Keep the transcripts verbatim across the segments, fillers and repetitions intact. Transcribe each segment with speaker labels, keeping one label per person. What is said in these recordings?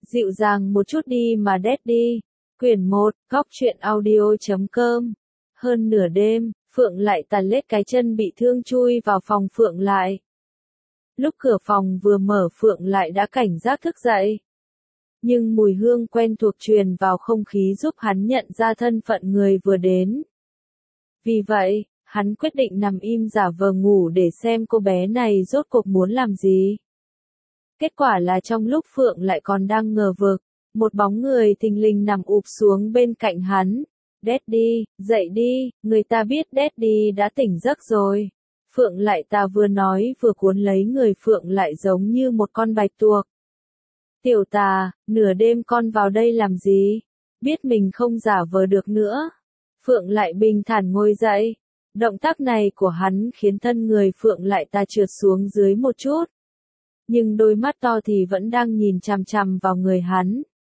Speaker 1: Dịu dàng một chút đi mà Daddy. Quyển một, góc truyện audio chấm com. Hơn nửa đêm, Phượng lại tà lết cái chân bị thương chui vào phòng Phượng lại. Lúc cửa phòng vừa mở Phượng lại đã cảnh giác thức dậy. Nhưng mùi hương quen thuộc truyền vào không khí giúp hắn nhận ra thân phận người vừa đến. Vì vậy, hắn quyết định nằm im giả vờ ngủ để xem cô bé này rốt cuộc muốn làm gì. Kết quả là trong lúc Phượng lại còn đang ngờ vực, một bóng người thình lình nằm ụp xuống bên cạnh hắn. Daddy, dậy đi, người ta biết Daddy đã tỉnh giấc rồi. Phượng lại ta vừa nói vừa cuốn lấy người Phượng lại giống như một con bạch tuộc. Tiểu tà, nửa đêm con vào đây làm gì? Biết mình không giả vờ được nữa. Phượng lại bình thản ngồi dậy. Động tác này của hắn khiến thân người Phượng lại ta trượt xuống dưới một chút. Nhưng đôi mắt to thì vẫn đang nhìn chằm chằm vào người hắn.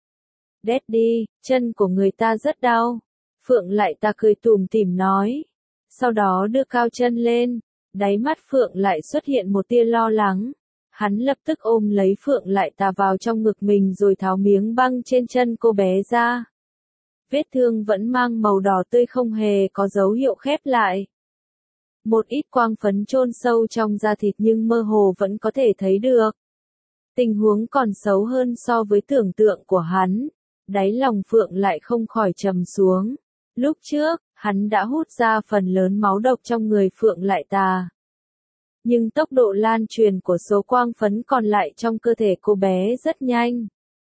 Speaker 1: Daddy, chân của người ta rất đau. Phượng lại ta cười tủm tỉm nói. Sau đó đưa cao chân lên. Đáy mắt Phượng lại xuất hiện một tia lo lắng. Hắn lập tức ôm lấy Phượng lại ta vào trong ngực mình rồi tháo miếng băng trên chân cô bé ra. Vết thương vẫn mang màu đỏ tươi không hề có dấu hiệu khép lại. Một ít quang phấn chôn sâu trong da thịt nhưng mơ hồ vẫn có thể thấy được. Tình huống còn xấu hơn so với tưởng tượng của hắn. Đáy lòng Phượng lại không khỏi trầm xuống. Lúc trước, hắn đã hút ra phần lớn máu độc trong người Phượng lại ta. Nhưng tốc độ lan truyền của số quang phấn còn lại trong cơ thể cô bé rất nhanh.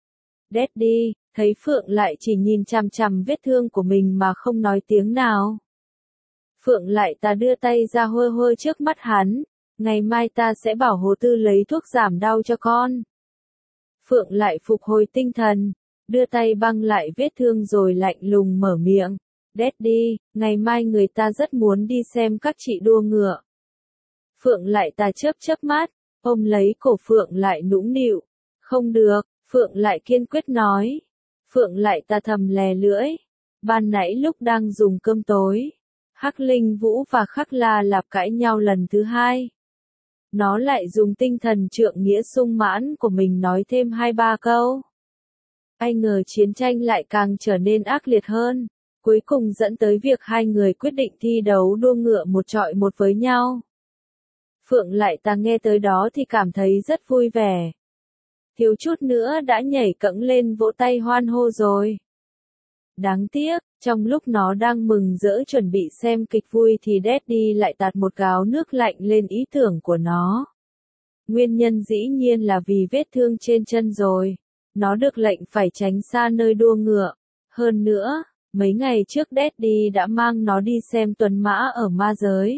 Speaker 1: Daddy, thấy Phượng lại chỉ nhìn chằm chằm vết thương của mình mà không nói tiếng nào. Phượng lại ta đưa tay ra hôi hôi trước mắt hắn. Ngày mai ta sẽ bảo Hồ Tư lấy thuốc giảm đau cho con. Phượng lại phục hồi tinh thần. Đưa tay băng lại vết thương rồi lạnh lùng mở miệng. Daddy, ngày mai người ta rất muốn đi xem các chị đua ngựa. Phượng lại ta chớp chớp mắt, ôm lấy cổ Phượng lại nũng nịu. Không được, Phượng lại kiên quyết nói. Phượng lại ta thầm lè lưỡi. Ban nãy lúc đang dùng cơm tối, Hắc Linh Vũ và Khắc La Lạp cãi nhau lần thứ hai. Nó lại dùng tinh thần trượng nghĩa sung mãn của mình nói thêm hai ba câu. Ai ngờ chiến tranh lại càng trở nên ác liệt hơn, cuối cùng dẫn tới việc hai người quyết định thi đấu đua ngựa một trọi một với nhau. Phượng lại ta nghe tới đó thì cảm thấy rất vui vẻ. Thiếu chút nữa đã nhảy cẫng lên vỗ tay hoan hô rồi. Đáng tiếc, trong lúc nó đang mừng rỡ chuẩn bị xem kịch vui thì Daddy lại tạt một gáo nước lạnh lên ý tưởng của nó. Nguyên nhân dĩ nhiên là vì vết thương trên chân rồi. Nó được lệnh phải tránh xa nơi đua ngựa. Hơn nữa, mấy ngày trước Daddy đã mang nó đi xem tuần mã ở ma giới.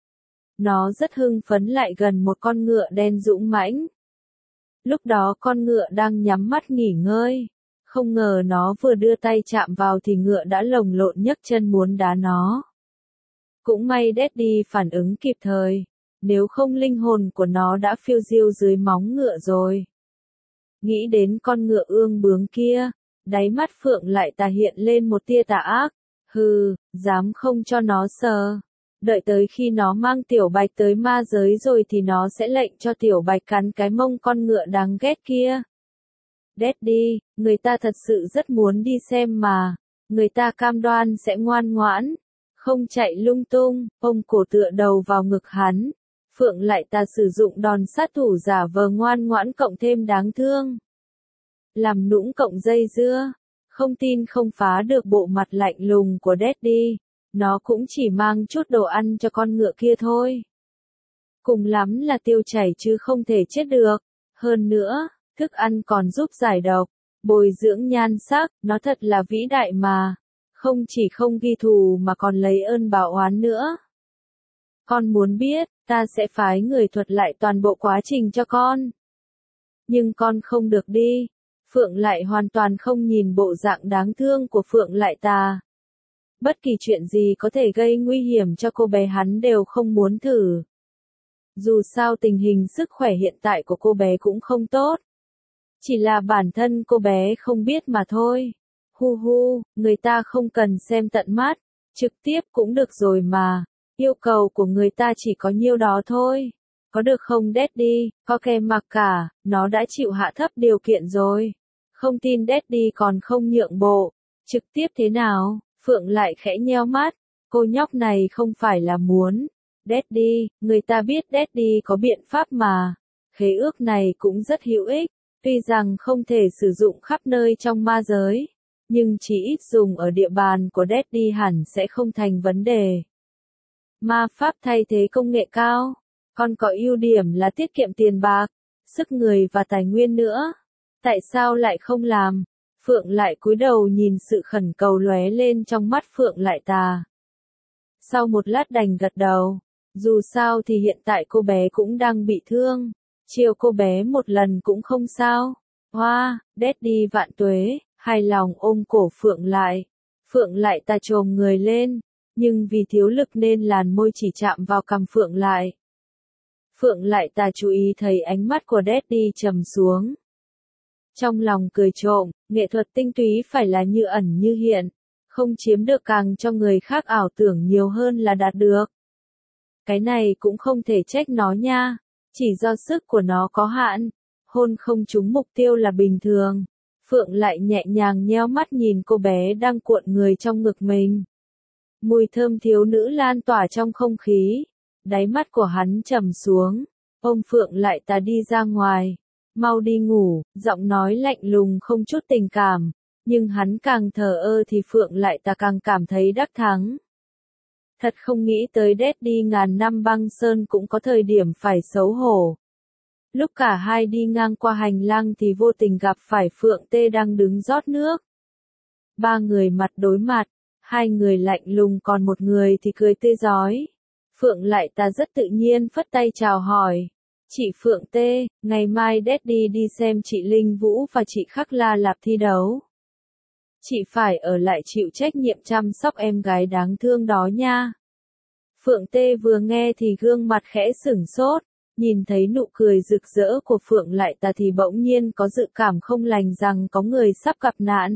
Speaker 1: Nó rất hưng phấn lại gần một con ngựa đen dũng mãnh. Lúc đó con ngựa đang nhắm mắt nghỉ ngơi. Không ngờ nó vừa đưa tay chạm vào thì ngựa đã lồng lộn nhấc chân muốn đá nó. Cũng may Daddy phản ứng kịp thời. Nếu không linh hồn của nó đã phiêu diêu dưới móng ngựa rồi. Nghĩ đến con ngựa ương bướng kia, đáy mắt Phượng lại ta hiện lên một tia tà ác. Hừ, dám không cho nó sờ. Đợi tới khi nó mang Tiểu Bạch tới ma giới rồi thì nó sẽ lệnh cho Tiểu Bạch cắn cái mông con ngựa đáng ghét kia. Daddy, người ta thật sự rất muốn đi xem mà. Người ta cam đoan sẽ ngoan ngoãn, không chạy lung tung, ôm cổ tựa đầu vào ngực hắn. Phượng lại ta sử dụng đòn sát thủ giả vờ ngoan ngoãn cộng thêm đáng thương. Làm nũng cộng dây dưa, không tin không phá được bộ mặt lạnh lùng của Daddy. Nó cũng chỉ mang chút đồ ăn cho con ngựa kia thôi. Cùng lắm là tiêu chảy chứ không thể chết được. Hơn nữa, thức ăn còn giúp giải độc, bồi dưỡng nhan sắc, nó thật là vĩ đại mà. Không chỉ không ghi thù mà còn lấy ơn báo oán nữa. Con muốn biết, ta sẽ phái người thuật lại toàn bộ quá trình cho con. Nhưng con không được đi. Phượng lại hoàn toàn không nhìn bộ dạng đáng thương của Phượng lại ta. Bất kỳ chuyện gì có thể gây nguy hiểm cho cô bé hắn đều không muốn thử. Dù sao tình hình sức khỏe hiện tại của cô bé cũng không tốt. Chỉ là bản thân cô bé không biết mà thôi. Hu hu, người ta không cần xem tận mắt, trực tiếp cũng được rồi mà. Yêu cầu của người ta chỉ có nhiêu đó thôi. Có được không Daddy, có kè mặc cả, nó đã chịu hạ thấp điều kiện rồi. Không tin Daddy còn không nhượng bộ. Trực tiếp thế nào? Phượng lại khẽ nheo mắt. Cô nhóc này không phải là muốn. Daddy, người ta biết Daddy có biện pháp mà. Khế ước này cũng rất hữu ích. Tuy rằng không thể sử dụng khắp nơi trong ma giới. Nhưng chỉ ít dùng ở địa bàn của Daddy hẳn sẽ không thành vấn đề. Ma pháp thay thế công nghệ cao. Còn có ưu điểm là tiết kiệm tiền bạc, sức người và tài nguyên nữa. Tại sao lại không làm? Phượng lại cúi đầu nhìn sự khẩn cầu lóe lên trong mắt Phượng lại tà. Sau một lát đành gật đầu. Dù sao thì hiện tại cô bé cũng đang bị thương. Chiều cô bé một lần cũng không sao. Hoa, Daddy vạn tuế, hài lòng ôm cổ Phượng lại. Phượng lại tà chồm người lên. Nhưng vì thiếu lực nên làn môi chỉ chạm vào cằm Phượng lại. Phượng lại tà chú ý thấy ánh mắt của Daddy trầm xuống. Trong lòng cười trộm, nghệ thuật tinh túy phải là như ẩn như hiện. Không chiếm được càng cho người khác ảo tưởng nhiều hơn là đạt được. Cái này cũng không thể trách nó nha. Chỉ do sức của nó có hạn. Hôn không trúng mục tiêu là bình thường. Phượng lại nhẹ nhàng nheo mắt nhìn cô bé đang cuộn người trong ngực mình. Mùi thơm thiếu nữ lan tỏa trong không khí. Đáy mắt của hắn trầm xuống. Ôm Phượng lại tà đi ra ngoài. Mau đi ngủ, giọng nói lạnh lùng không chút tình cảm. Nhưng hắn càng thờ ơ thì Phượng lại tà càng cảm thấy đắc thắng. Thật không nghĩ tới Daddy ngàn năm băng sơn cũng có thời điểm phải xấu hổ. Lúc cả hai đi ngang qua hành lang thì vô tình gặp phải Phượng Tê đang đứng rót nước. Ba người mặt đối mặt, hai người lạnh lùng còn một người thì cười tươi rói. Phượng lại tà rất tự nhiên phất tay chào hỏi. Chị Phượng Tê, ngày mai Daddy đi xem chị Linh Vũ và chị Khắc La Lạp thi đấu. Chị phải ở lại chịu trách nhiệm chăm sóc em gái đáng thương đó nha. Phượng Tê vừa nghe thì gương mặt khẽ sửng sốt, nhìn thấy nụ cười rực rỡ của Phượng lại tà thì bỗng nhiên có dự cảm không lành rằng có người sắp gặp nạn.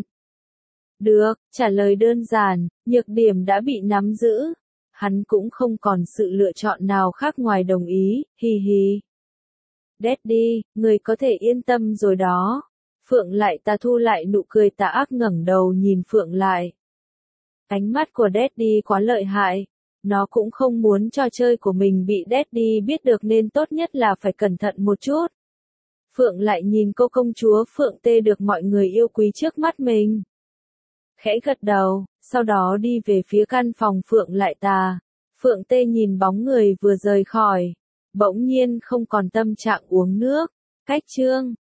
Speaker 1: Được, trả lời đơn giản, nhược điểm đã bị nắm giữ. Hắn cũng không còn sự lựa chọn nào khác ngoài đồng ý, hi hi. Daddy, người có thể yên tâm rồi đó. Phượng lại tà thu lại nụ cười tà ác ngẩng đầu nhìn Phượng lại. Ánh mắt của Daddy quá lợi hại. Nó cũng không muốn trò chơi của mình bị Daddy biết được nên tốt nhất là phải cẩn thận một chút. Phượng lại nhìn cô công chúa Phượng Tê được mọi người yêu quý trước mắt mình. Khẽ gật đầu, sau đó đi về phía căn phòng Phượng lại tà. Phượng Tê nhìn bóng người vừa rời khỏi. Bỗng nhiên không còn tâm trạng uống nước. Cách chương.